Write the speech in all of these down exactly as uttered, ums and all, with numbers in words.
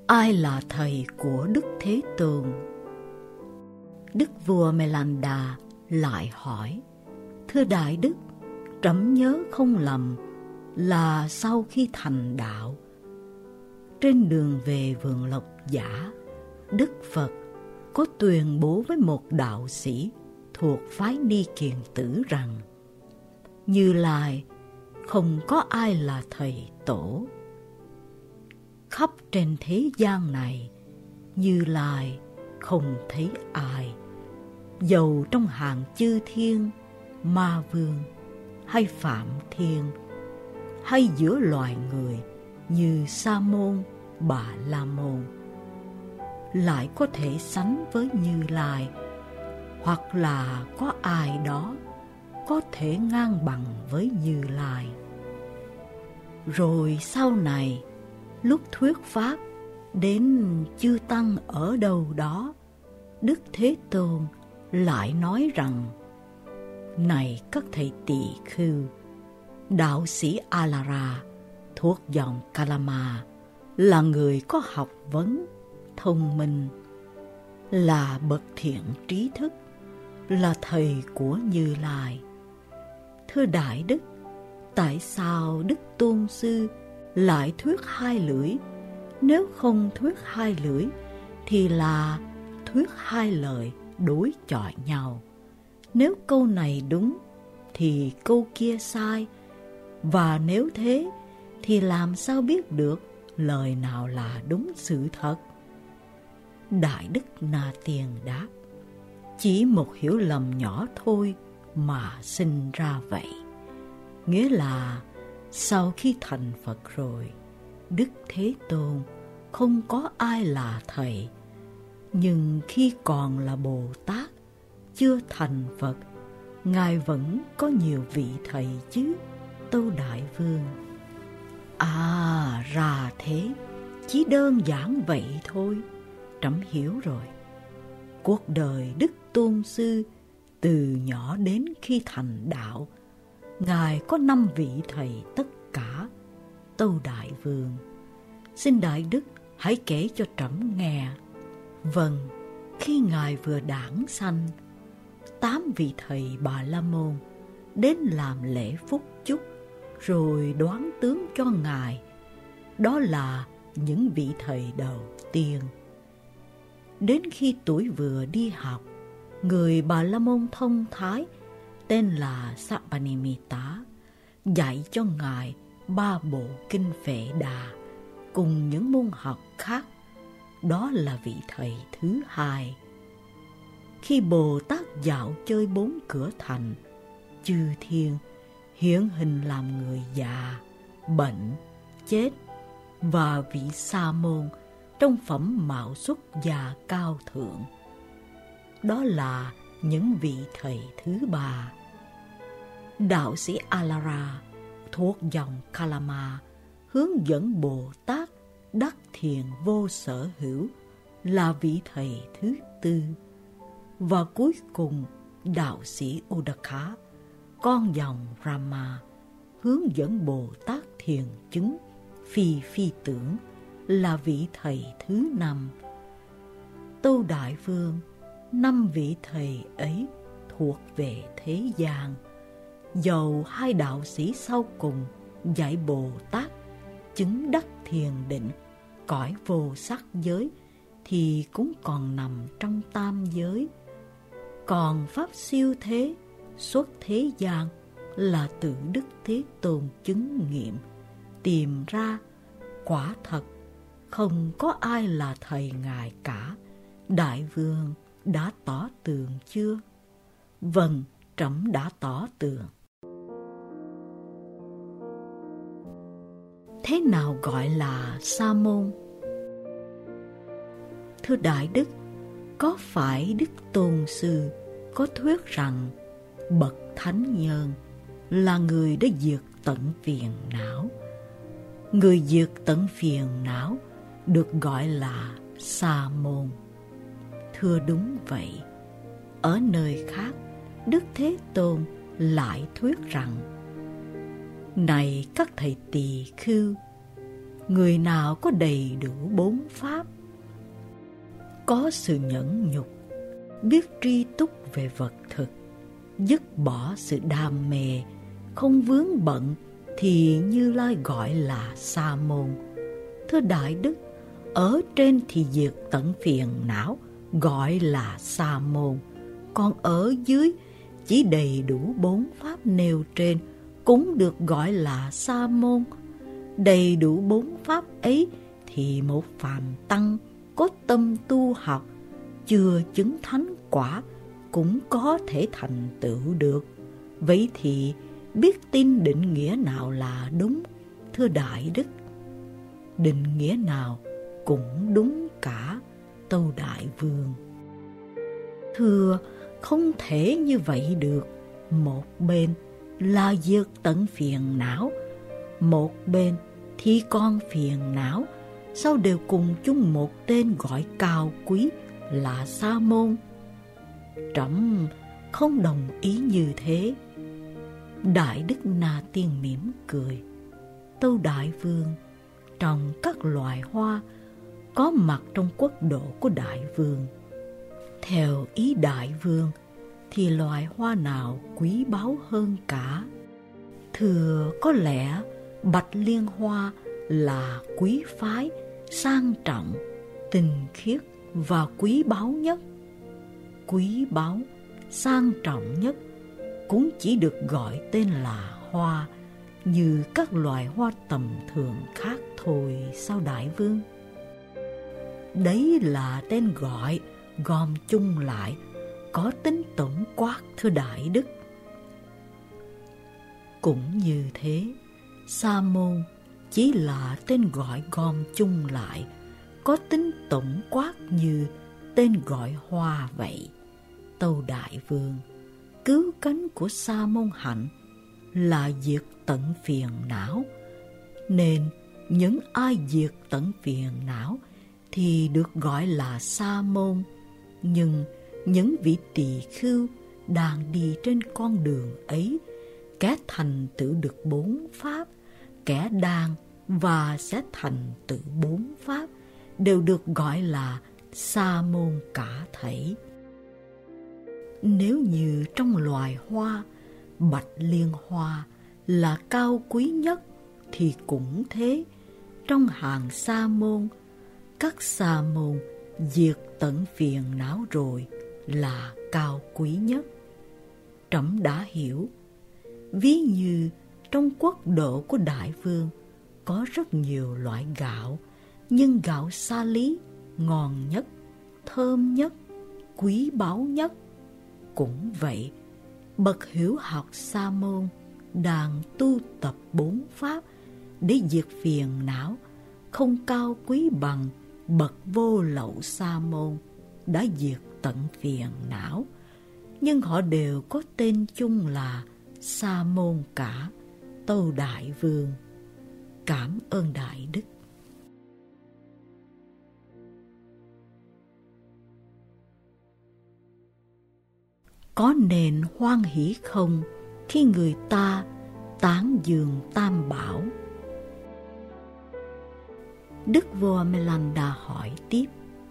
Ai là thầy của Đức Thế Tôn? Đức vua Melanda lại hỏi: Thưa Đại Đức, trẫm nhớ không lầm là sau khi thành đạo, trên đường về vườn Lộc Giả, Đức Phật có tuyên bố với một đạo sĩ thuộc phái Ni Kiền Tử rằng Như Lai không có ai là thầy tổ. Khắp trên thế gian này, Như Lai không thấy ai, dầu trong hàng chư thiên, ma vương hay phạm thiên, hay giữa loài người như Sa môn, Bà La môn, lại có thể sánh với Như Lai, hoặc là có ai đó có thể ngang bằng với Như Lai. Rồi sau này, lúc thuyết pháp đến chư tăng ở đâu đó, Đức Thế Tôn lại nói rằng: Này các thầy tỳ khưu, đạo sĩ Alara thuộc dòng Kalama là người có học vấn, thông minh, là bậc thiện trí thức, là thầy của Như Lai. Thưa Đại Đức, tại sao Đức Tôn Sư lại thuyết hai lưỡi? Nếu không thuyết hai lưỡi thì là thuyết hai lời đối chọi nhau. Nếu câu này đúng thì câu kia sai, và nếu thế thì làm sao biết được lời nào là đúng sự thật? Đại Đức Na Tiên đáp: Chỉ một hiểu lầm nhỏ thôi mà sinh ra vậy. Nghĩa là sau khi thành Phật rồi, Đức Thế Tôn không có ai là thầy. Nhưng khi còn là Bồ Tát, chưa thành Phật, Ngài vẫn có nhiều vị thầy chứ, Tâu Đại Vương. À, ra thế, chỉ đơn giản vậy thôi, trẫm hiểu rồi. Cuộc đời Đức Tôn Sư từ nhỏ đến khi thành đạo, Ngài có năm vị thầy tất cả, Tâu Đại Vương. Xin Đại Đức hãy kể cho trẫm nghe. Vâng, khi Ngài vừa đản sanh, tám vị thầy Bà La môn đến làm lễ phúc chúc, rồi đoán tướng cho Ngài. Đó là những vị thầy đầu tiên. Đến khi tuổi vừa đi học, người Bà La môn thông thái tên là Sapanimita dạy cho Ngài ba bộ kinh Phệ Đà cùng những môn học khác. Đó là vị thầy thứ hai. Khi Bồ Tát dạo chơi bốn cửa thành, chư thiên hiện hình làm người già, bệnh, chết, và vị Sa môn trong phẩm mạo xuất gia cao thượng. Đó là những vị thầy thứ ba. Đạo sĩ Alara thuộc dòng Kalama hướng dẫn Bồ Tát đắc thiền vô sở hữu là vị thầy thứ tư. Và cuối cùng, đạo sĩ Udaka, con dòng Rama, hướng dẫn Bồ Tát thiền chứng phi phi tưởng là vị thầy thứ năm. Tâu Đại Vương, năm vị thầy ấy thuộc về thế gian. Dầu hai đạo sĩ sau cùng dạy Bồ Tát chứng đắc thiền định cõi vô sắc giới thì cũng còn nằm trong tam giới. Còn pháp siêu thế xuất thế gian là tự Đức Thế Tôn chứng nghiệm, tìm ra quả thật không có ai là thầy Ngài cả. Đại Vương đã tỏ tường chưa? Vâng, trẫm đã tỏ tường. Thế nào gọi là Sa môn? Thưa Đại Đức, có phải Đức Tôn Sư có thuyết rằng bậc thánh nhân là người đã diệt tận phiền não? Người diệt tận phiền não được gọi là Sa môn. Thưa đúng vậy. Ở nơi khác, Đức Thế Tôn lại thuyết rằng: Này các thầy tỳ khưu, người nào có đầy đủ bốn pháp, có sự nhẫn nhục, biết tri túc về vật thực, dứt bỏ sự đam mê, không vướng bận, thì Như Lai gọi là Sa môn. Thưa Đại Đức, ở trên thì diệt tận phiền não, gọi là Sa môn. Còn ở dưới chỉ đầy đủ bốn pháp nêu trên cũng được gọi là Sa môn. Đầy đủ bốn pháp ấy thì một phàm tăng có tâm tu học, chưa chứng thánh quả cũng có thể thành tựu được. Vậy thì biết tin định nghĩa nào là đúng, thưa Đại Đức? Định nghĩa nào cũng đúng cả, tâu Đại Vương. Thưa, không thể như vậy được. Một bên là diệt tận phiền não, một bên thì con phiền não, sao đều cùng chung một tên gọi cao quý là Sa môn? Trẫm không đồng ý như thế. Đại Đức Na Tiên mỉm cười. Tâu Đại Vương, trong các loài hoa có mặt trong quốc độ của Đại Vương, theo ý Đại Vương thì loài hoa nào quý báu hơn cả? Thưa, có lẽ bạch liên hoa là quý phái, sang trọng, tinh khiết và quý báu nhất. Quý báu, sang trọng nhất cũng chỉ được gọi tên là hoa, như các loài hoa tầm thường khác thôi, sao Đại Vương? Đấy là tên gọi gom chung lại, có tính tổng quát, thưa Đại Đức. Cũng như thế, Sa môn chỉ là tên gọi gom chung lại, có tính tổng quát như tên gọi hoa vậy. Tâu Đại Vương, cứu cánh của Sa môn hạnh là diệt tận phiền não, nên những ai diệt tận phiền não thì được gọi là Sa môn. Nhưng những vị tỳ khưu đang đi trên con đường ấy, kẻ thành tựu được bốn pháp, kẻ đang và sẽ thành tựu bốn pháp, đều được gọi là Sa môn cả thảy. Nếu như trong loài hoa, bạch liên hoa là cao quý nhất, thì cũng thế, trong hàng Sa môn, các Sa môn diệt tận phiền não rồi là cao quý nhất. Trẫm đã hiểu. Ví như trong quốc độ của Đại Vương có rất nhiều loại gạo, nhưng gạo Sa lý ngon nhất, thơm nhất, quý báu nhất. Cũng vậy, bậc hiểu học Sa môn đang tu tập bốn pháp để diệt phiền não, không cao quý bằng bậc vô lậu Sa môn đã diệt tận phiền não, nhưng họ đều có tên chung là Sa môn cả. Tâu Đại Vương, cảm ơn Đại Đức. Có nên hoan hỷ không khi người ta tán dương Tam Bảo? Đức vua Melanda hỏi tiếp.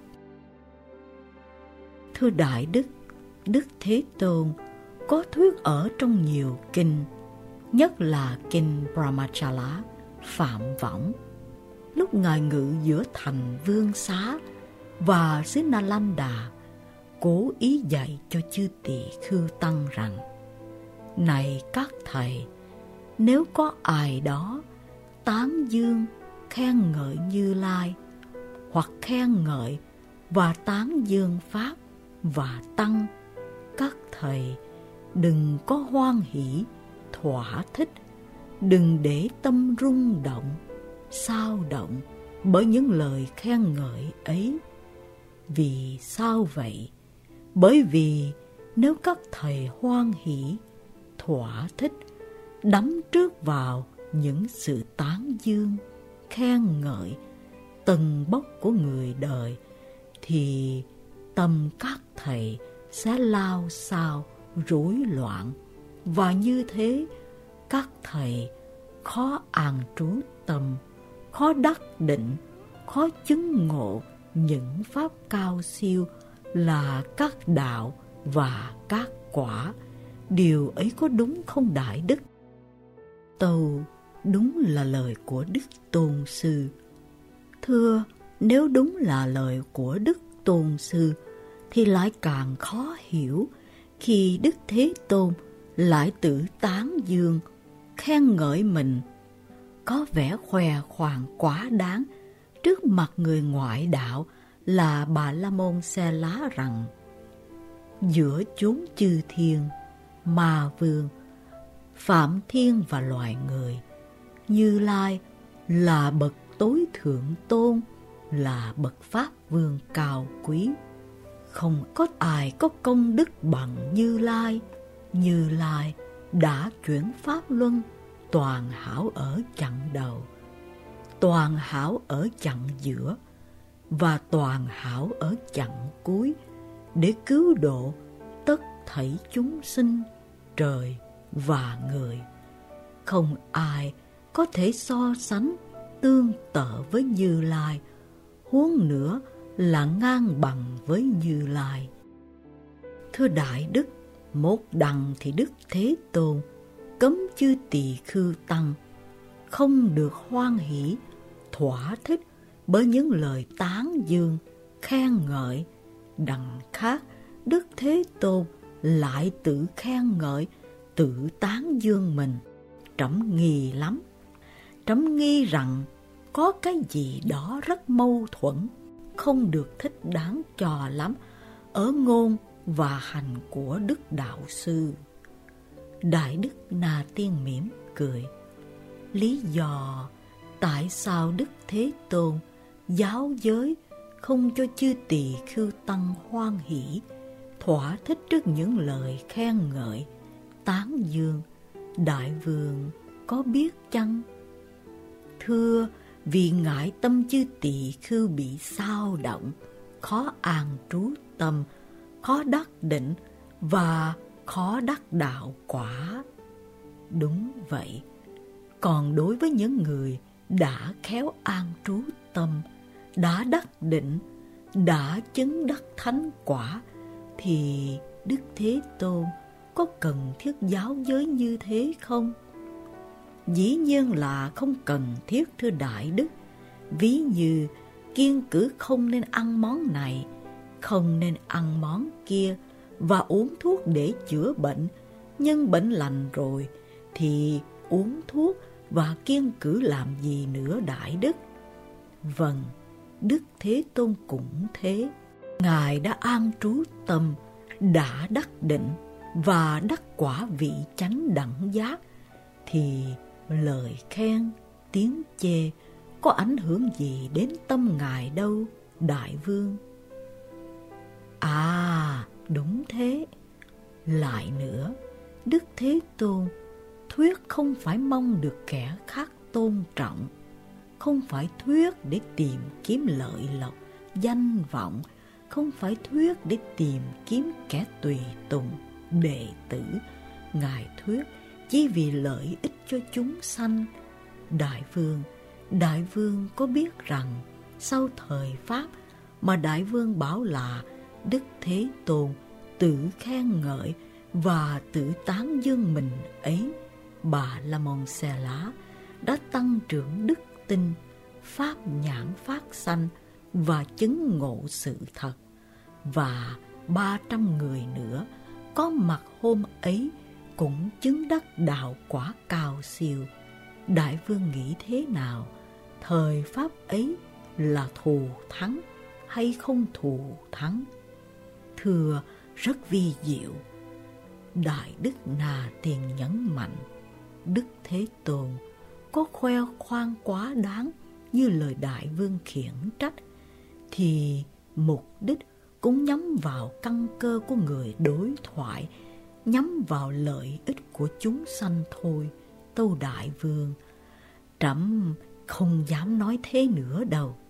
Thưa Đại Đức, Đức Thế Tôn có thuyết ở trong nhiều kinh, nhất là kinh Brahmachala, Phạm Võng. Lúc Ngài ngự giữa thành Vương Xá và xứ Nalanda, cố ý dạy cho chư tỳ khưu tăng rằng: này các thầy, nếu có ai đó tán dương, khen ngợi Như Lai, hoặc khen ngợi và tán dương Pháp và Tăng, các thầy đừng có hoan hỷ, thỏa thích, đừng để tâm rung động, xao động bởi những lời khen ngợi ấy. Vì sao vậy? Bởi vì nếu các thầy hoan hỷ, thỏa thích, đắm trước vào những sự tán dương, khen ngợi, tầng bốc của người đời, thì tâm các thầy sẽ lao xao, rối loạn, và như thế các thầy khó an trú tâm, khó đắc định, khó chứng ngộ những pháp cao siêu là các đạo và các quả. Điều ấy có đúng không Đại Đức? Tâu: đúng là lời của Đức Tôn Sư. Thưa, nếu đúng là lời của Đức Tôn Sư thì lại càng khó hiểu khi Đức Thế Tôn lại tự tán dương, khen ngợi mình, có vẻ khoe khoang quá đáng trước mặt người ngoại đạo là Bà La Môn Xe Lá rằng: giữa chốn chư thiên, Ma Vương, Phạm Thiên và loài người, Như Lai là bậc tối thượng tôn, là bậc Pháp Vương cao quý. Không có ai có công đức bằng Như Lai. Như Lai đã chuyển pháp luân, toàn hảo ở chặng đầu, toàn hảo ở chặng giữa và toàn hảo ở chặng cuối, để cứu độ tất thảy chúng sinh, trời và người. Không ai có thể so sánh tương tự với Như Lai, huống nữa là ngang bằng với Như Lai. Thưa Đại Đức, một đằng thì Đức Thế Tôn cấm chư tỳ khưu tăng không được hoan hỷ, thỏa thích bởi những lời tán dương, khen ngợi. Đằng khác, Đức Thế Tôn lại tự khen ngợi, tự tán dương mình. Trẫm nghi lắm. Trẫm nghi rằng có cái gì đó rất mâu thuẫn, không được thích đáng cho lắm ở ngôn và hành của Đức Đạo Sư. Đại Đức Na Tiên mỉm cười. Lý do tại sao Đức Thế Tôn giáo giới không cho chư tỳ khưu tăng hoan hỷ, thỏa thích trước những lời khen ngợi, tán dương, Đại Vương có biết chăng? Thưa, vì ngại tâm chư tỳ khưu bị xao động, khó an trú tâm, khó đắc định và khó đắc đạo quả. Đúng vậy. Còn đối với những người đã khéo an trú tâm, đã đắc định, đã chứng đắc thánh quả, thì Đức Thế Tôn có cần thiết giáo giới như thế không? Dĩ nhiên là không cần thiết, thưa Đại Đức. Ví như kiêng cữ không nên ăn món này, không nên ăn món kia, và uống thuốc để chữa bệnh. Nhưng bệnh lành rồi thì uống thuốc và kiêng cữ làm gì nữa Đại Đức? Vâng, Đức Thế Tôn cũng thế. Ngài đã an trú tâm, đã đắc định và đắc quả vị chánh đẳng giác, thì lời khen, tiếng chê có ảnh hưởng gì đến tâm Ngài đâu, Đại Vương. À, đúng thế. Lại nữa, Đức Thế Tôn thuyết không phải mong được kẻ khác tôn trọng, không phải thuyết để tìm kiếm lợi lộc, danh vọng, không phải thuyết để tìm kiếm kẻ tùy tùng, đệ tử. Ngài thuyết chỉ vì lợi ích cho chúng sanh. Đại Vương, Đại Vương có biết rằng sau thời Pháp mà Đại Vương bảo là Đức Thế Tôn tự khen ngợi và tự tán dương mình ấy, Bà La Môn Xe Lá đã tăng trưởng đức tin, pháp nhãn phát sanh và chứng ngộ sự thật. Và ba trăm người nữa có mặt hôm ấy cũng chứng đắc đạo quả cao siêu. Đại Vương nghĩ thế nào? Thời Pháp ấy là thù thắng hay không thù thắng? Thưa, rất vi diệu. Đại Đức Na Tiên nhấn mạnh, Đức Thế Tôn có khoe khoang quá đáng như lời Đại Vương khiển trách, thì mục đích cũng nhắm vào căn cơ của người đối thoại, nhắm vào lợi ích của chúng sanh thôi. Tâu Đại Vương, trẫm không dám nói thế nữa đâu.